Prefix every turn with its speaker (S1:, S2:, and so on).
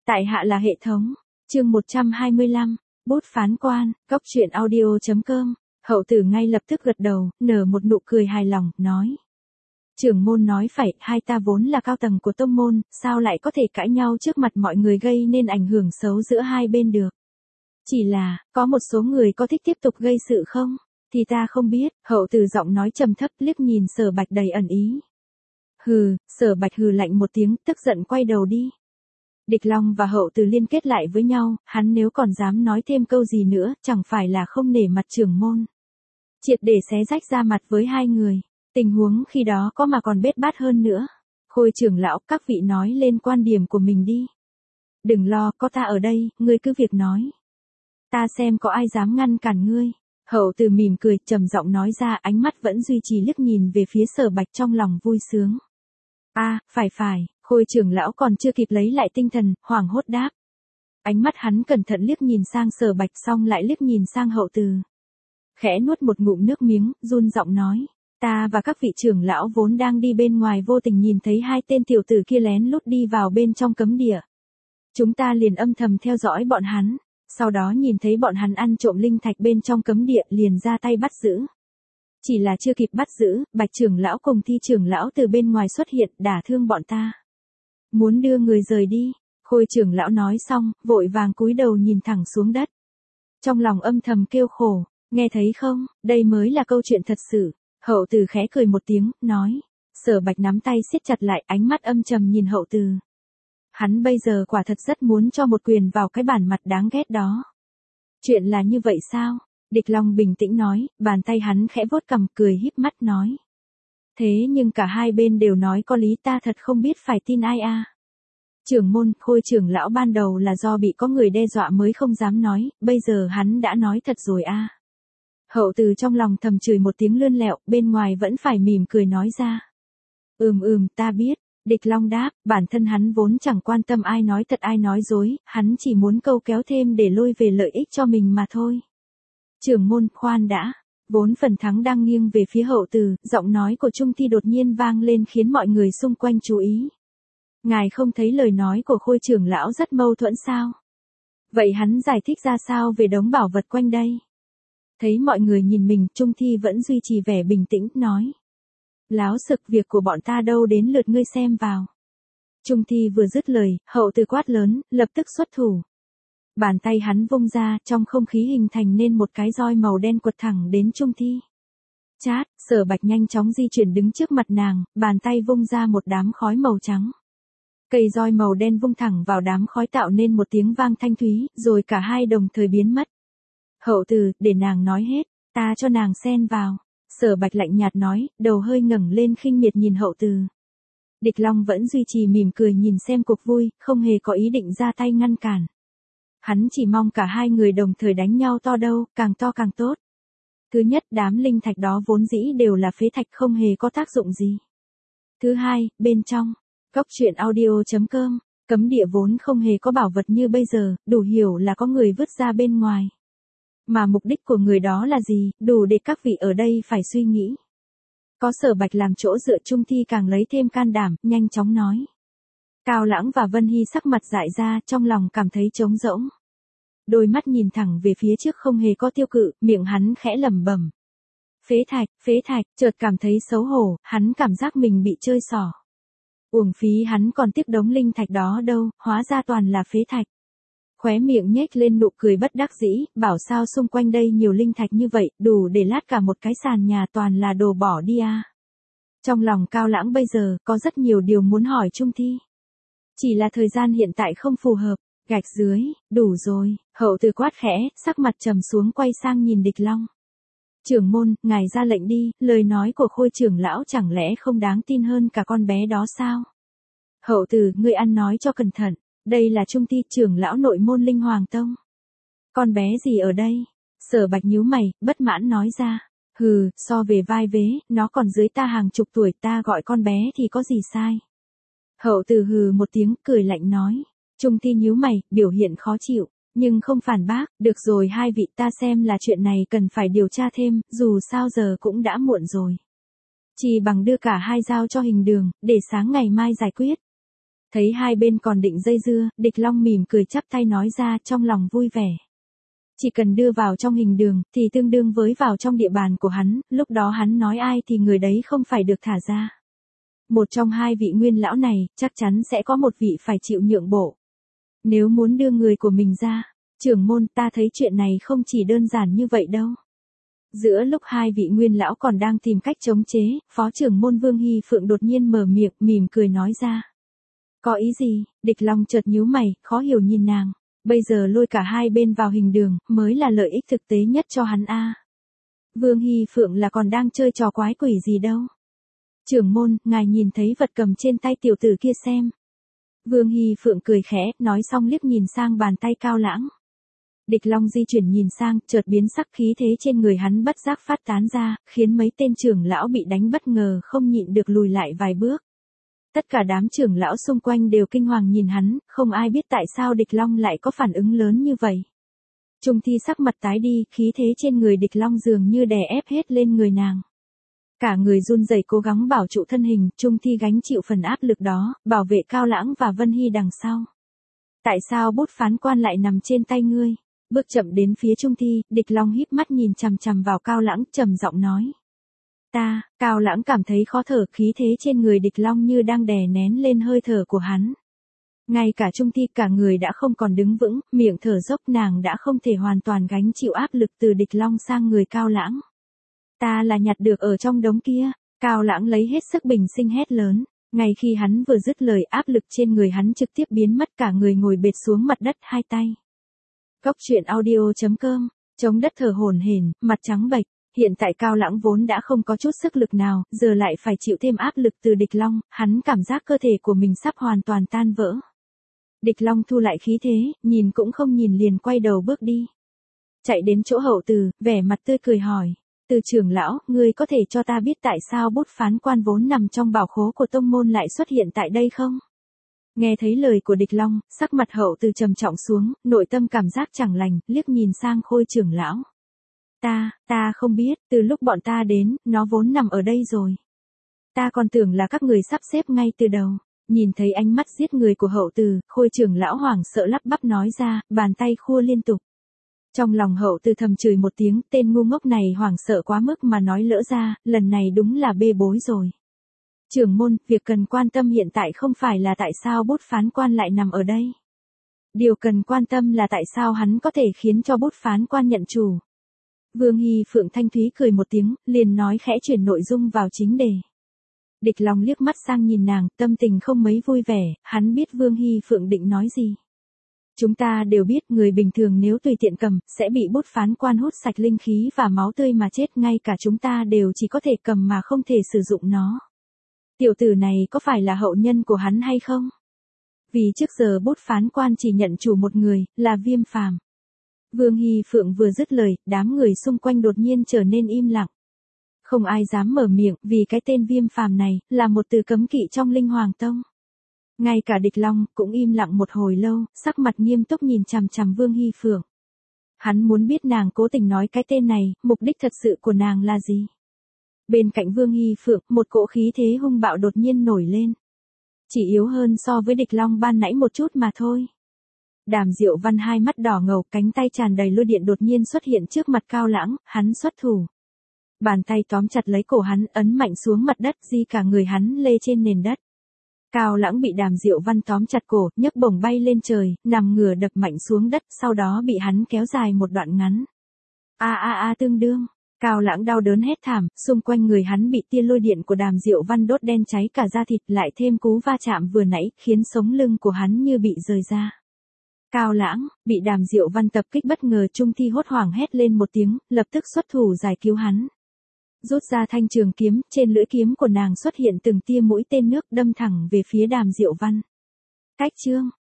S1: Tại hạ là hệ thống. Chương 125, bút phán quan, cóc truyện audio.com. Hậu tử ngay lập tức gật đầu, nở một nụ cười hài lòng, nói. Trưởng môn nói phải, hai ta vốn là cao tầng của tông môn, sao lại có thể cãi nhau trước mặt mọi người gây nên ảnh hưởng xấu giữa hai bên được. Chỉ là, có một số người có thích tiếp tục gây sự không? Thì ta không biết, hậu tử giọng nói trầm thấp liếc nhìn Sở Bạch đầy ẩn ý. Hừ, Sở Bạch hừ lạnh một tiếng, tức giận quay đầu đi. Địch Long và hậu tử liên kết lại với nhau, hắn nếu còn dám nói thêm câu gì nữa, chẳng phải là không nể mặt trưởng môn. Triệt để xé rách ra mặt với hai người, tình huống khi đó có mà còn bết bát hơn nữa. Khôi trưởng lão, các vị nói lên quan điểm của mình đi. Đừng lo, có ta ở đây, ngươi cứ việc nói. Ta xem có ai dám ngăn cản ngươi. Hậu tử mỉm cười, trầm giọng nói ra, ánh mắt vẫn duy trì liếc nhìn về phía Sở Bạch trong lòng vui sướng. Phải, Khôi trưởng lão còn chưa kịp lấy lại tinh thần, hoảng hốt đáp. Ánh mắt hắn cẩn thận liếc nhìn sang Sở Bạch xong lại liếc nhìn sang hậu tử. Khẽ nuốt một ngụm nước miếng, run giọng nói. Ta và các vị trưởng lão vốn đang đi bên ngoài vô tình nhìn thấy hai tên tiểu tử kia lén lút đi vào bên trong cấm địa. Chúng ta liền âm thầm theo dõi bọn hắn, sau đó nhìn thấy bọn hắn ăn trộm linh thạch bên trong cấm địa liền ra tay bắt giữ. Chỉ là chưa kịp bắt giữ, Bạch trưởng lão cùng Thi trưởng lão từ bên ngoài xuất hiện đả thương bọn ta. Muốn đưa người rời đi, Khôi trưởng lão nói xong, vội vàng cúi đầu nhìn thẳng xuống đất. Trong lòng âm thầm kêu khổ, nghe thấy không, đây mới là câu chuyện thật sự. Hậu tử khẽ cười một tiếng, nói. Sở Bạch nắm tay siết chặt lại, ánh mắt âm trầm nhìn hậu tử. Hắn bây giờ quả thật rất muốn cho một quyền vào cái bản mặt đáng ghét đó. Chuyện là như vậy sao? Địch Long bình tĩnh nói, bàn tay hắn khẽ vuốt cằm cười híp mắt nói. Thế nhưng cả hai bên đều nói có lý, ta thật không biết phải tin ai a. Trưởng môn, Khôi trưởng lão ban đầu là do bị có người đe dọa mới không dám nói, bây giờ hắn đã nói thật rồi a. Hậu tử trong lòng thầm chửi một tiếng lươn lẹo, bên ngoài vẫn phải mỉm cười nói ra. Ta biết. Địch Long đáp, bản thân hắn vốn chẳng quan tâm ai nói thật ai nói dối, hắn chỉ muốn câu kéo thêm để lôi về lợi ích cho mình mà thôi. Trưởng môn, khoan đã. Vốn phần thắng đang nghiêng về phía hậu tử, giọng nói của Trung Thi đột nhiên vang lên khiến mọi người xung quanh chú ý. Ngài không thấy lời nói của Khôi trưởng lão rất mâu thuẫn sao? Vậy hắn giải thích ra sao về đống bảo vật quanh đây? Thấy mọi người nhìn mình, Trung Thi vẫn duy trì vẻ bình tĩnh, nói. Láo sực, việc của bọn ta đâu đến lượt ngươi xem vào. Trung Thi vừa dứt lời, hậu tử quát lớn, lập tức xuất thủ. Bàn tay hắn vung ra, trong không khí hình thành nên một cái roi màu đen quật thẳng đến Trung Thi. Chát, Sở Bạch nhanh chóng di chuyển đứng trước mặt nàng, bàn tay vung ra một đám khói màu trắng. Cây roi màu đen vung thẳng vào đám khói tạo nên một tiếng vang thanh thúy, rồi cả hai đồng thời biến mất. Hậu tử, để nàng nói hết, ta cho nàng xen vào. Sở Bạch lạnh nhạt nói, đầu hơi ngẩng lên khinh miệt nhìn hậu tử. Địch Long vẫn duy trì mỉm cười nhìn xem cuộc vui, không hề có ý định ra tay ngăn cản. Hắn chỉ mong cả hai người đồng thời đánh nhau to đâu, càng to càng tốt. Thứ nhất, đám linh thạch đó vốn dĩ đều là phế thạch không hề có tác dụng gì. Thứ hai, bên trong, cóc truyện audio.com, cấm địa vốn không hề có bảo vật như bây giờ, đủ hiểu là có người vứt ra bên ngoài. Mà mục đích của người đó là gì, đủ để các vị ở đây phải suy nghĩ. Có Sở Bạch làm chỗ dựa, Trung Thi càng lấy thêm can đảm, nhanh chóng nói. Cao Lãng và Vân Hy sắc mặt dại ra, trong lòng cảm thấy trống rỗng. Đôi mắt nhìn thẳng về phía trước không hề có tiêu cự, miệng hắn khẽ lẩm bẩm. Phế thạch, chợt cảm thấy xấu hổ, hắn cảm giác mình bị chơi xỏ. Uổng phí hắn còn tiếc đống linh thạch đó đâu, hóa ra toàn là phế thạch. Khóe miệng nhếch lên nụ cười bất đắc dĩ, bảo sao xung quanh đây nhiều linh thạch như vậy, đủ để lát cả một cái sàn nhà toàn là đồ bỏ đi à. Trong lòng Cao Lãng bây giờ, có rất nhiều điều muốn hỏi Trung Thi. Chỉ là thời gian hiện tại không phù hợp, gạch dưới, đủ rồi, hậu tử quát khẽ, sắc mặt trầm xuống quay sang nhìn Địch Long. Trưởng môn, ngài ra lệnh đi, lời nói của Khôi trưởng lão chẳng lẽ không đáng tin hơn cả con bé đó sao? Hậu tử, ngươi ăn nói cho cẩn thận. Đây là Trung Thi, trưởng lão nội môn Linh Hoàng Tông. Con bé gì ở đây? Sở Bạch nhíu mày, bất mãn nói ra. Hừ, so về vai vế, nó còn dưới ta hàng chục tuổi, ta gọi con bé thì có gì sai? Hậu tử hừ một tiếng, cười lạnh nói. Trung Thi nhíu mày, biểu hiện khó chịu, nhưng không phản bác. Được rồi hai vị, ta xem là chuyện này cần phải điều tra thêm, dù sao giờ cũng đã muộn rồi. Chỉ bằng đưa cả hai giao cho Hình Đường, để sáng ngày mai giải quyết. Thấy hai bên còn định dây dưa, Địch Long mỉm cười chắp tay nói ra trong lòng vui vẻ. Chỉ cần đưa vào trong hình đường, thì tương đương với vào trong địa bàn của hắn, lúc đó hắn nói ai thì người đấy không phải được thả ra. Một trong hai vị nguyên lão này, chắc chắn sẽ có một vị phải chịu nhượng bộ. Nếu muốn đưa người của mình ra, trưởng môn, ta thấy chuyện này không chỉ đơn giản như vậy đâu. Giữa lúc hai vị nguyên lão còn đang tìm cách chống chế, phó trưởng môn Vương Hy Phượng đột nhiên mở miệng, mỉm cười nói ra. Có ý gì? Địch Long chợt nhíu mày, khó hiểu nhìn nàng. Bây giờ lôi cả hai bên vào hình đường, mới là lợi ích thực tế nhất cho hắn a. Vương Hy Phượng là còn đang chơi trò quái quỷ gì đâu. Trưởng môn, ngài nhìn thấy vật cầm trên tay tiểu tử kia xem. Vương Hy Phượng cười khẽ, nói xong liếc nhìn sang bàn tay Cao Lãng. Địch Long di chuyển nhìn sang, chợt biến sắc, khí thế trên người hắn bất giác phát tán ra, khiến mấy tên trưởng lão bị đánh bất ngờ không nhịn được lùi lại vài bước. Tất cả đám trưởng lão xung quanh đều kinh hoàng nhìn hắn, không ai biết tại sao Địch Long lại có phản ứng lớn như vậy. Trung Thi sắc mặt tái đi, khí thế trên người Địch Long dường như đè ép hết lên người nàng. Cả người run rẩy cố gắng bảo trụ thân hình, Trung Thi gánh chịu phần áp lực đó, bảo vệ Cao Lãng và Vân Hy đằng sau. Tại sao bút phán quan lại nằm trên tay ngươi? Bước chậm đến phía Trung Thi, Địch Long híp mắt nhìn chằm chằm vào Cao Lãng, trầm giọng nói. Cao Lãng cảm thấy khó thở, khí thế trên người Địch Long như đang đè nén lên hơi thở của hắn. Ngay cả Trung Thi cả người đã không còn đứng vững, miệng thở dốc, nàng đã không thể hoàn toàn gánh chịu áp lực từ Địch Long sang người Cao Lãng. Ta là nhặt được ở trong đống kia. Cao Lãng lấy hết sức bình sinh hét lớn. Ngay khi hắn vừa dứt lời, áp lực trên người hắn trực tiếp biến mất, cả người ngồi bệt xuống mặt đất, hai tay. Cốc truyện audio.com, chống đất thở hổn hển, mặt trắng bệch. Hiện tại Cao Lãng vốn đã không có chút sức lực nào, giờ lại phải chịu thêm áp lực từ Địch Long, hắn cảm giác cơ thể của mình sắp hoàn toàn tan vỡ. Địch Long thu lại khí thế, nhìn cũng không nhìn liền quay đầu bước đi. Chạy đến chỗ Hậu Từ, vẻ mặt tươi cười hỏi. Từ trưởng lão, ngươi có thể cho ta biết tại sao bút phán quan vốn nằm trong bảo khố của tông môn lại xuất hiện tại đây không? Nghe thấy lời của Địch Long, sắc mặt Hậu Từ trầm trọng xuống, nội tâm cảm giác chẳng lành, liếc nhìn sang Khôi trưởng lão. Ta không biết, từ lúc bọn ta đến, nó vốn nằm ở đây rồi. Ta còn tưởng là các người sắp xếp ngay từ đầu. Nhìn thấy ánh mắt giết người của Hậu Từ, Khôi trưởng lão hoảng sợ lắp bắp nói ra, bàn tay khua liên tục. Trong lòng Hậu Từ thầm chửi một tiếng, tên ngu ngốc này hoảng sợ quá mức mà nói lỡ ra, lần này đúng là bê bối rồi. Trưởng môn, việc cần quan tâm hiện tại không phải là tại sao bút phán quan lại nằm ở đây. Điều cần quan tâm là tại sao hắn có thể khiến cho bút phán quan nhận chủ. Vương Hy Phượng thanh thúy cười một tiếng, liền nói khẽ chuyển nội dung vào chính đề. Địch Long liếc mắt sang nhìn nàng, tâm tình không mấy vui vẻ, hắn biết Vương Hy Phượng định nói gì. Chúng ta đều biết người bình thường nếu tùy tiện cầm, sẽ bị bút phán quan hút sạch linh khí và máu tươi mà chết, ngay cả chúng ta đều chỉ có thể cầm mà không thể sử dụng nó. Tiểu tử này có phải là hậu nhân của hắn hay không? Vì trước giờ bút phán quan chỉ nhận chủ một người, là Viêm Phàm. Vương Hy Phượng vừa dứt lời, đám người xung quanh đột nhiên trở nên im lặng. Không ai dám mở miệng, vì cái tên Viêm Phàm này, là một từ cấm kỵ trong Linh Hoàng Tông. Ngay cả Địch Long, cũng im lặng một hồi lâu, sắc mặt nghiêm túc nhìn chằm chằm Vương Hy Phượng. Hắn muốn biết nàng cố tình nói cái tên này, mục đích thật sự của nàng là gì. Bên cạnh Vương Hy Phượng, một cỗ khí thế hung bạo đột nhiên nổi lên. Chỉ yếu hơn so với Địch Long ban nãy một chút mà thôi. Đàm Diệu Văn hai mắt đỏ ngầu, cánh tay tràn đầy lôi điện đột nhiên xuất hiện trước mặt Cao Lãng, hắn xuất thủ. Bàn tay tóm chặt lấy cổ hắn, ấn mạnh xuống mặt đất, di cả người hắn lê trên nền đất. Cao Lãng bị Đàm Diệu Văn tóm chặt cổ, nhấc bổng bay lên trời, nằm ngửa đập mạnh xuống đất, sau đó bị hắn kéo dài một đoạn ngắn. Tương đương. Cao Lãng đau đớn hét thảm, xung quanh người hắn bị tia lôi điện của Đàm Diệu Văn đốt đen cháy cả da thịt, lại thêm cú va chạm vừa nãy, khiến sống lưng của hắn như bị rời ra. Cao Lãng, bị Đàm Diệu Văn tập kích bất ngờ, Trung Thi hốt hoảng hét lên một tiếng, lập tức xuất thủ giải cứu hắn. Rút ra thanh trường kiếm, trên lưỡi kiếm của nàng xuất hiện từng tia mũi tên nước đâm thẳng về phía Đàm Diệu Văn. Cách chương,